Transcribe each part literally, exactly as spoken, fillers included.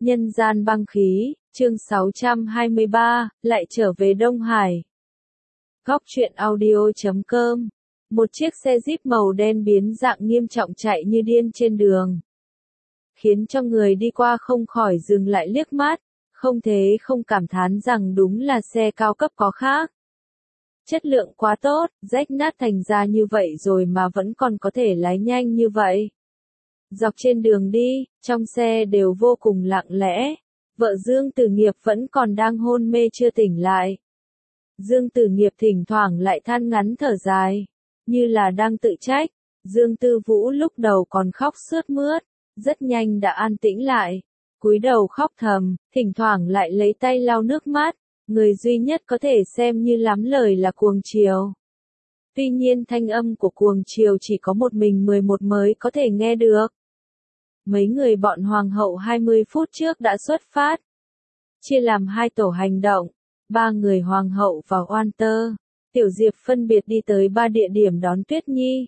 Nhân gian băng khí, chương sáu trăm hai mươi ba, lại trở về Đông Hải. Góc truyện audio chấm com. Một chiếc xe Jeep màu đen biến dạng nghiêm trọng chạy như điên trên đường, khiến cho người đi qua không khỏi dừng lại liếc mắt, không thế không cảm thán rằng đúng là xe cao cấp có khác. Chất lượng quá tốt, rách nát thành ra như vậy rồi mà vẫn còn có thể lái nhanh như vậy. Dọc trên đường đi, trong xe đều vô cùng lặng lẽ. Vợ Dương Tử Nghiệp vẫn còn đang hôn mê chưa tỉnh lại. Dương Tử Nghiệp thỉnh thoảng lại than ngắn thở dài, như là đang tự trách. Dương Tư Vũ lúc đầu còn khóc sướt mướt, rất nhanh đã an tĩnh lại, cúi đầu khóc thầm, thỉnh thoảng lại lấy tay lau nước mắt. Người duy nhất có thể xem như lắm lời là Cuồng Triều. Tuy nhiên thanh âm của Cuồng Triều chỉ có một mình mười một mới có thể nghe được. Mấy người bọn Hoàng hậu hai mươi phút trước đã xuất phát, chia làm hai tổ hành động, ba người Hoàng hậu và Oan Tơ, Tiểu Diệp phân biệt đi tới ba địa điểm đón Tuyết Nhi.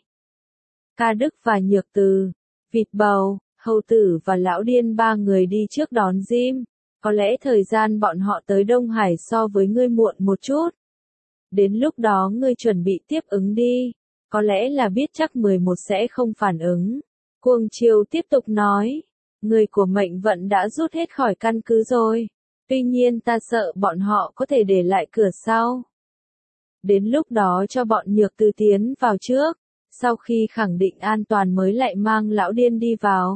Ca Đức và Nhược Từ, Vịt Bầu, Hầu Tử và Lão Điên ba người đi trước đón Jim. Có lẽ thời gian bọn họ tới Đông Hải so với ngươi muộn một chút. Đến lúc đó ngươi chuẩn bị tiếp ứng đi, có lẽ là biết chắc mười một sẽ không phản ứng. Cuồng Triều tiếp tục nói, người của mệnh vận đã rút hết khỏi căn cứ rồi. Tuy nhiên ta sợ bọn họ có thể để lại cửa sau. Đến lúc đó cho bọn Nhược Từ tiến vào trước, sau khi khẳng định an toàn mới lại mang Lão Điên đi vào.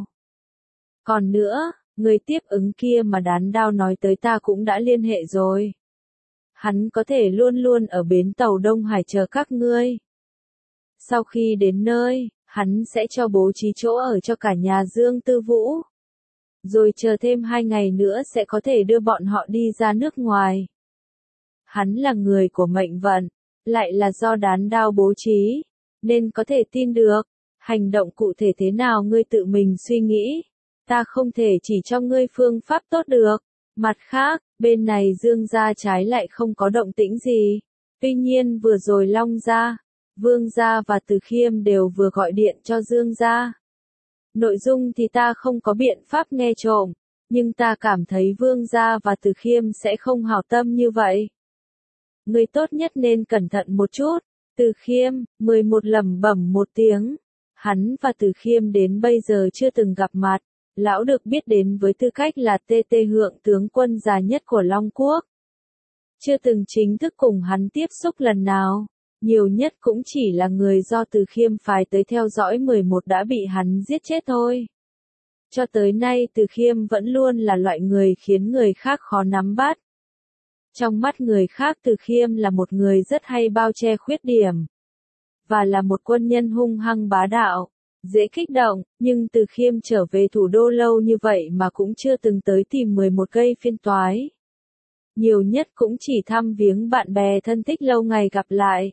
Còn nữa, người tiếp ứng kia mà Đán Đao nói tới ta cũng đã liên hệ rồi. Hắn có thể luôn luôn ở bến tàu Đông Hải chờ các ngươi. Sau khi đến nơi, hắn sẽ cho bố trí chỗ ở cho cả nhà Dương Tư Vũ. Rồi chờ thêm hai ngày nữa sẽ có thể đưa bọn họ đi ra nước ngoài. Hắn là người của mệnh vận, lại là do Đán Đao bố trí, nên có thể tin được. Hành động cụ thể thế nào ngươi tự mình suy nghĩ. Ta không thể chỉ cho ngươi phương pháp tốt được. Mặt khác, bên này Dương gia trái lại không có động tĩnh gì. Tuy nhiên vừa rồi Long gia, Vương gia và Từ Khiêm đều vừa gọi điện cho Dương gia. Nội dung thì ta không có biện pháp nghe trộm, nhưng ta cảm thấy Vương gia và Từ Khiêm sẽ không hảo tâm như vậy. Ngươi tốt nhất nên cẩn thận một chút. Từ Khiêm, mười một lẩm bẩm một tiếng. Hắn và Từ Khiêm đến bây giờ chưa từng gặp mặt. Lão được biết đến với tư cách là tê tê Hượng tướng quân già nhất của Long Quốc. Chưa từng chính thức cùng hắn tiếp xúc lần nào, nhiều nhất cũng chỉ là người do Từ Khiêm phái tới theo dõi mười một đã bị hắn giết chết thôi. Cho tới nay Từ Khiêm vẫn luôn là loại người khiến người khác khó nắm bắt. Trong mắt người khác Từ Khiêm là một người rất hay bao che khuyết điểm, và là một quân nhân hung hăng bá đạo. Dễ kích động, nhưng Từ Khiêm trở về thủ đô lâu như vậy mà cũng chưa từng tới tìm mười một gây phiên toái. Nhiều nhất cũng chỉ thăm viếng bạn bè thân thích lâu ngày gặp lại.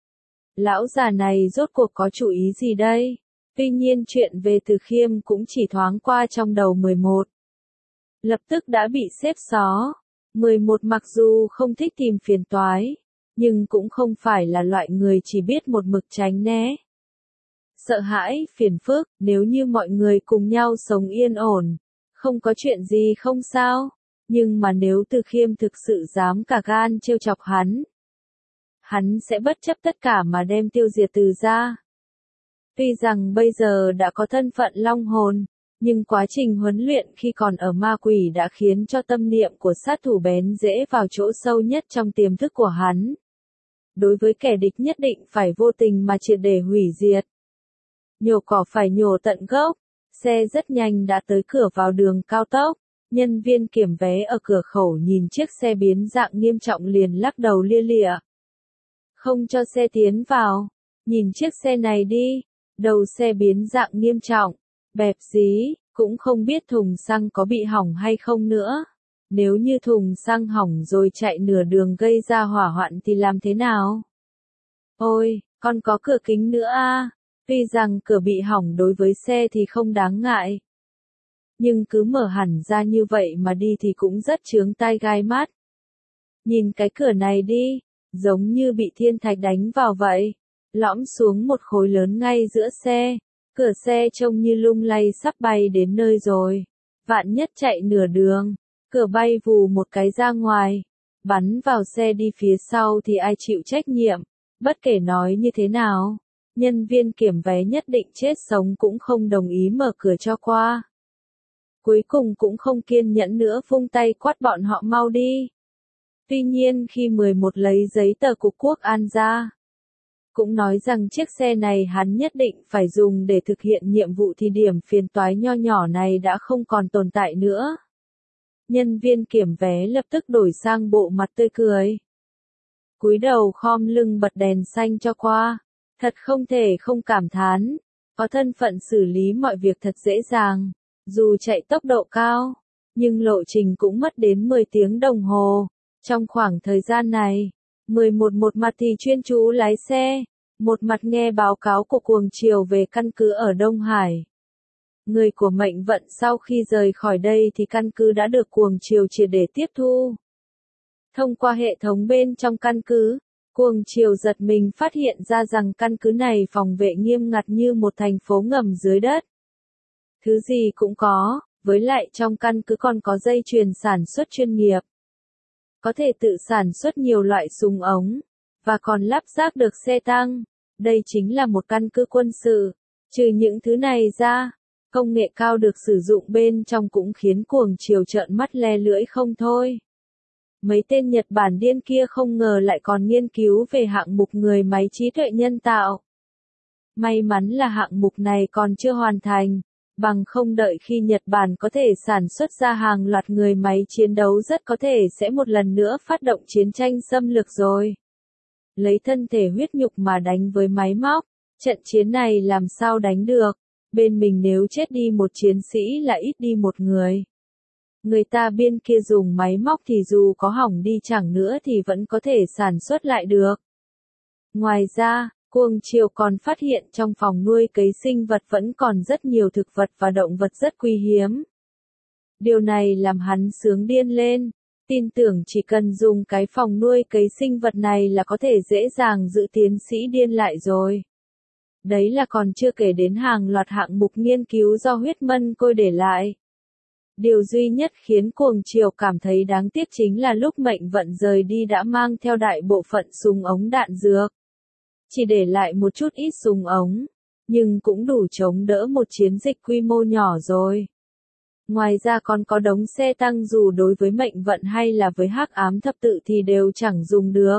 Lão già này rốt cuộc có chủ ý gì đây? Tuy nhiên chuyện về Từ Khiêm cũng chỉ thoáng qua trong đầu mười một. Lập tức đã bị xếp xó. mười một mặc dù không thích tìm phiền toái, nhưng cũng không phải là loại người chỉ biết một mực tránh né. Sợ hãi, phiền phức, nếu như mọi người cùng nhau sống yên ổn, không có chuyện gì không sao, nhưng mà nếu Từ Khiêm thực sự dám cả gan trêu chọc hắn, hắn sẽ bất chấp tất cả mà đem tiêu diệt Từ gia. Tuy rằng bây giờ đã có thân phận long hồn, nhưng quá trình huấn luyện khi còn ở ma quỷ đã khiến cho tâm niệm của sát thủ bén rễ vào chỗ sâu nhất trong tiềm thức của hắn. Đối với kẻ địch nhất định phải vô tình mà triệt để hủy diệt. Nhổ cỏ phải nhổ tận gốc. Xe rất nhanh đã tới cửa vào đường cao tốc. Nhân viên kiểm vé ở cửa khẩu nhìn chiếc xe biến dạng nghiêm trọng liền lắc đầu lia lịa. Không cho xe tiến vào. Nhìn chiếc xe này đi. Đầu xe biến dạng nghiêm trọng. Bẹp dí, cũng không biết thùng xăng có bị hỏng hay không nữa. Nếu như thùng xăng hỏng rồi chạy nửa đường gây ra hỏa hoạn thì làm thế nào? Ôi, còn có cửa kính nữa a. Tuy rằng cửa bị hỏng đối với xe thì không đáng ngại, nhưng cứ mở hẳn ra như vậy mà đi thì cũng rất chướng tai gai mắt. Nhìn cái cửa này đi, giống như bị thiên thạch đánh vào vậy, lõm xuống một khối lớn ngay giữa xe. Cửa xe trông như lung lay sắp bay đến nơi rồi. Vạn nhất chạy nửa đường, cửa bay vù một cái ra ngoài, bắn vào xe đi phía sau thì ai chịu trách nhiệm, bất kể nói như thế nào. Nhân viên kiểm vé nhất định chết sống cũng không đồng ý mở cửa cho qua. Cuối cùng cũng không kiên nhẫn nữa vung tay quát bọn họ mau đi. Tuy nhiên khi mười một lấy giấy tờ của Quốc An ra, cũng nói rằng chiếc xe này hắn nhất định phải dùng để thực hiện nhiệm vụ thì điểm phiền toái nho nhỏ này đã không còn tồn tại nữa. Nhân viên kiểm vé lập tức đổi sang bộ mặt tươi cười. Cúi đầu khom lưng bật đèn xanh cho qua. Thật không thể không cảm thán, có thân phận xử lý mọi việc thật dễ dàng, dù chạy tốc độ cao, nhưng lộ trình cũng mất đến mười tiếng đồng hồ. Trong khoảng thời gian này, mười một một mặt thì chuyên chú lái xe, một mặt nghe báo cáo của Cuồng Triều về căn cứ ở Đông Hải. Người của mệnh vận sau khi rời khỏi đây thì căn cứ đã được Cuồng Triều triệt để tiếp thu. Thông qua hệ thống bên trong căn cứ, Cuồng Triều giật mình phát hiện ra rằng căn cứ này phòng vệ nghiêm ngặt như một thành phố ngầm dưới đất. Thứ gì cũng có, với lại trong căn cứ còn có dây chuyền sản xuất chuyên nghiệp. Có thể tự sản xuất nhiều loại súng ống, và còn lắp ráp được xe tăng. Đây chính là một căn cứ quân sự. Trừ những thứ này ra, công nghệ cao được sử dụng bên trong cũng khiến Cuồng Triều trợn mắt le lưỡi không thôi. Mấy tên Nhật Bản điên kia không ngờ lại còn nghiên cứu về hạng mục người máy trí tuệ nhân tạo. May mắn là hạng mục này còn chưa hoàn thành, bằng không đợi khi Nhật Bản có thể sản xuất ra hàng loạt người máy chiến đấu rất có thể sẽ một lần nữa phát động chiến tranh xâm lược rồi. Lấy thân thể huyết nhục mà đánh với máy móc, trận chiến này làm sao đánh được, bên mình nếu chết đi một chiến sĩ là ít đi một người. Người ta bên kia dùng máy móc thì dù có hỏng đi chẳng nữa thì vẫn có thể sản xuất lại được. Ngoài ra, Cuồng Triều còn phát hiện trong phòng nuôi cấy sinh vật vẫn còn rất nhiều thực vật và động vật rất quý hiếm. Điều này làm hắn sướng điên lên, tin tưởng chỉ cần dùng cái phòng nuôi cấy sinh vật này là có thể dễ dàng giữ tiến sĩ điên lại rồi. Đấy là còn chưa kể đến hàng loạt hạng mục nghiên cứu do huyết mân côi để lại. Điều duy nhất khiến Cuồng Triều cảm thấy đáng tiếc chính là lúc mệnh vận rời đi đã mang theo đại bộ phận súng ống đạn dược. Chỉ để lại một chút ít súng ống, nhưng cũng đủ chống đỡ một chiến dịch quy mô nhỏ rồi. Ngoài ra còn có đống xe tăng dù đối với mệnh vận hay là với hắc ám thập tự thì đều chẳng dùng được.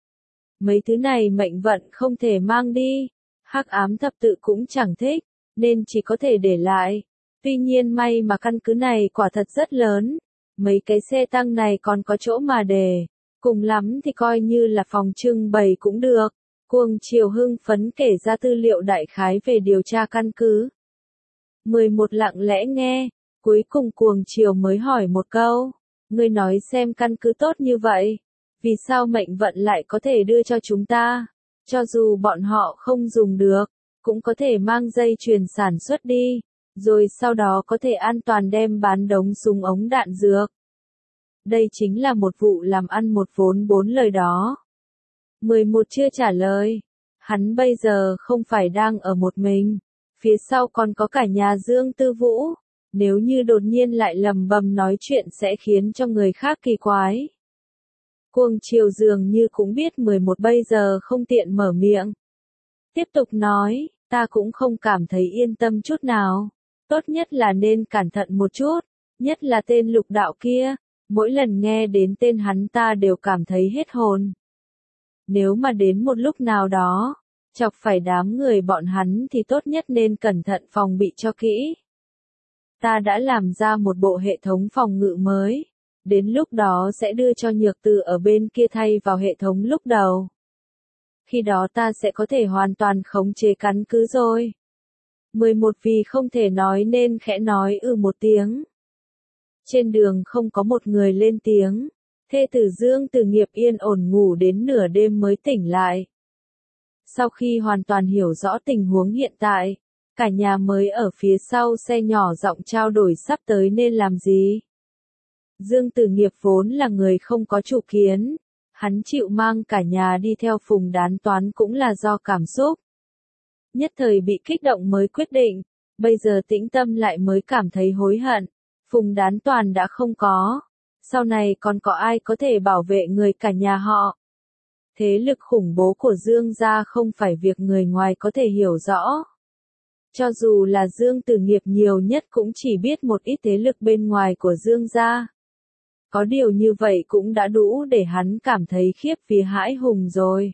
Mấy thứ này mệnh vận không thể mang đi, hắc ám thập tự cũng chẳng thích, nên chỉ có thể để lại. Tuy nhiên may mà căn cứ này quả thật rất lớn, mấy cái xe tăng này còn có chỗ mà để, cùng lắm thì coi như là phòng trưng bày cũng được. Cuồng Triều hưng phấn kể ra tư liệu đại khái về điều tra căn cứ. mười một lặng lẽ nghe, cuối cùng Cuồng Triều mới hỏi một câu, ngươi nói xem căn cứ tốt như vậy, vì sao mệnh vận lại có thể đưa cho chúng ta, cho dù bọn họ không dùng được, cũng có thể mang dây chuyền sản xuất đi. Rồi sau đó có thể an toàn đem bán đống súng ống đạn dược. Đây chính là một vụ làm ăn một vốn bốn lời đó. mười một chưa trả lời. Hắn bây giờ không phải đang ở một mình. Phía sau còn có cả nhà Dương Tư Vũ. Nếu như đột nhiên lại lầm bầm nói chuyện sẽ khiến cho người khác kỳ quái. Cuồng Triều dường như cũng biết mười một bây giờ không tiện mở miệng. Tiếp tục nói, ta cũng không cảm thấy yên tâm chút nào. Tốt nhất là nên cẩn thận một chút, nhất là tên Lục Đạo kia, mỗi lần nghe đến tên hắn ta đều cảm thấy hết hồn. Nếu mà đến một lúc nào đó, chọc phải đám người bọn hắn thì tốt nhất nên cẩn thận phòng bị cho kỹ. Ta đã làm ra một bộ hệ thống phòng ngự mới, đến lúc đó sẽ đưa cho Nhược Từ ở bên kia thay vào hệ thống lúc đầu. Khi đó ta sẽ có thể hoàn toàn khống chế căn cứ rồi. mười một vì không thể nói nên khẽ nói ừ một tiếng. Trên đường không có một người lên tiếng. Thê tử Dương Từ Nghiệp yên ổn ngủ đến nửa đêm mới tỉnh lại. Sau khi hoàn toàn hiểu rõ tình huống hiện tại, cả nhà mới ở phía sau xe nhỏ giọng trao đổi sắp tới nên làm gì. Dương Từ Nghiệp vốn là người không có chủ kiến. Hắn chịu mang cả nhà đi theo Phùng Đán Toán cũng là do cảm xúc. Nhất thời bị kích động mới quyết định, bây giờ tĩnh tâm lại mới cảm thấy hối hận. Phùng Đán Toàn đã không có. Sau này còn có ai có thể bảo vệ người cả nhà họ? Thế lực khủng bố của Dương gia không phải việc người ngoài có thể hiểu rõ. Cho dù là Dương Tử Nghiệp nhiều nhất cũng chỉ biết một ít thế lực bên ngoài của Dương gia. Có điều như vậy cũng đã đủ để hắn cảm thấy khiếp vía hãi hùng rồi.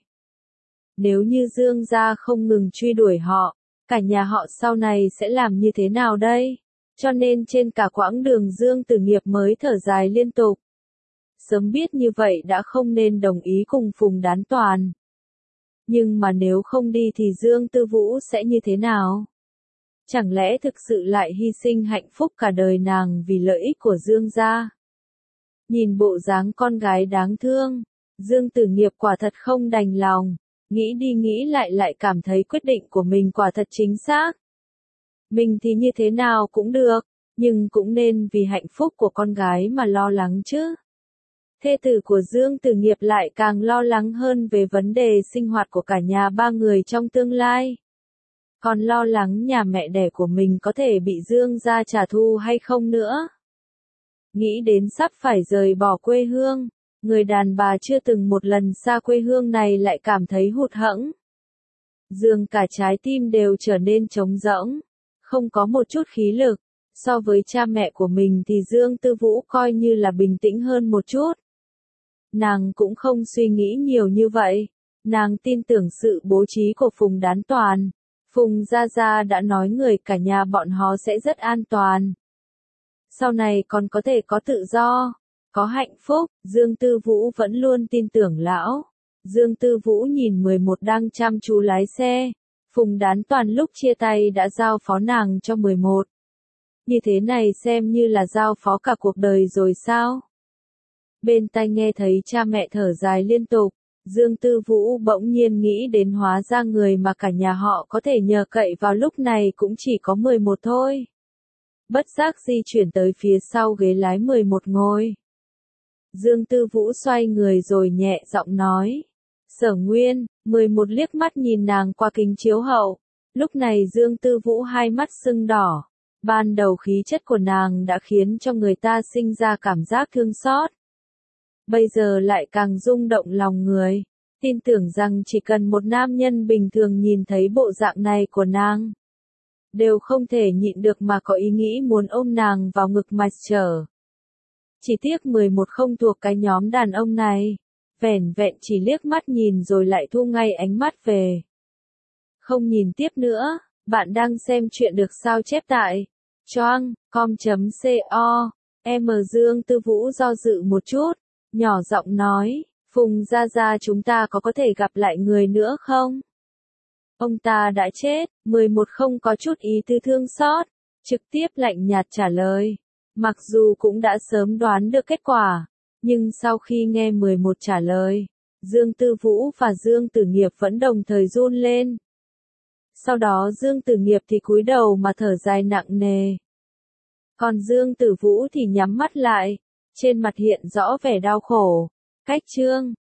Nếu như Dương gia không ngừng truy đuổi họ, cả nhà họ sau này sẽ làm như thế nào đây? Cho nên trên cả quãng đường Dương Tử Nghiệp mới thở dài liên tục. Sớm biết như vậy đã không nên đồng ý cùng Phùng Đán Toàn. Nhưng mà nếu không đi thì Dương Tư Vũ sẽ như thế nào? Chẳng lẽ thực sự lại hy sinh hạnh phúc cả đời nàng vì lợi ích của Dương gia? Nhìn bộ dáng con gái đáng thương, Dương Tử Nghiệp quả thật không đành lòng, nghĩ đi nghĩ lại lại cảm thấy quyết định của mình quả thật chính xác. Mình thì như thế nào cũng được, nhưng cũng nên vì hạnh phúc của con gái mà lo lắng chứ. Thê tử của Dương Tử Nghiệp lại càng lo lắng hơn về vấn đề sinh hoạt của cả nhà ba người trong tương lai. Còn lo lắng nhà mẹ đẻ của mình có thể bị Dương gia trả thù hay không nữa. Nghĩ đến sắp phải rời bỏ quê hương, người đàn bà chưa từng một lần xa quê hương này lại cảm thấy hụt hẫng. Dường cả trái tim đều trở nên trống rỗng, không có một chút khí lực. So với cha mẹ của mình thì Dương Tư Vũ coi như là bình tĩnh hơn một chút. Nàng cũng không suy nghĩ nhiều như vậy. Nàng tin tưởng sự bố trí của Phùng Đán Toàn. Phùng Gia Gia đã nói người cả nhà bọn họ sẽ rất an toàn. Sau này còn có thể có tự do, có hạnh phúc. Dương Tư Vũ vẫn luôn tin tưởng lão. Dương Tư Vũ nhìn mười một đang chăm chú lái xe. Phùng Đán Toàn lúc chia tay đã giao phó nàng cho mười một. Như thế này xem như là giao phó cả cuộc đời rồi sao? Bên tai nghe thấy cha mẹ thở dài liên tục, Dương Tư Vũ bỗng nhiên nghĩ đến hóa ra người mà cả nhà họ có thể nhờ cậy vào lúc này cũng chỉ có mười một thôi. Bất giác di chuyển tới phía sau ghế lái mười một ngồi. Dương Tư Vũ xoay người rồi nhẹ giọng nói. Sở Nguyên, mười một liếc mắt nhìn nàng qua kính chiếu hậu. Lúc này Dương Tư Vũ hai mắt sưng đỏ. Ban đầu khí chất của nàng đã khiến cho người ta sinh ra cảm giác thương xót. Bây giờ lại càng rung động lòng người. Tin tưởng rằng chỉ cần một nam nhân bình thường nhìn thấy bộ dạng này của nàng, đều không thể nhịn được mà có ý nghĩ muốn ôm nàng vào ngực mà trở. Chỉ tiếc mười một không thuộc cái nhóm đàn ông này. Vẻn vẹn chỉ liếc mắt nhìn rồi lại thu ngay ánh mắt về. Không nhìn tiếp nữa. Bạn đang xem chuyện được sao chép tại choang com chấm co. Em Dương Tư Vũ do dự một chút, nhỏ giọng nói, Phùng Gia Gia chúng ta có có thể gặp lại người nữa không? Ông ta đã chết. mười một không có chút ý tư thương xót, trực tiếp lạnh nhạt trả lời. Mặc dù cũng đã sớm đoán được kết quả, nhưng sau khi nghe mười một trả lời, Dương Tư Vũ và Dương Tử Nghiệp vẫn đồng thời run lên. Sau đó Dương Tử Nghiệp thì cúi đầu mà thở dài nặng nề. Còn Dương Tử Vũ thì nhắm mắt lại, trên mặt hiện rõ vẻ đau khổ. Cách chương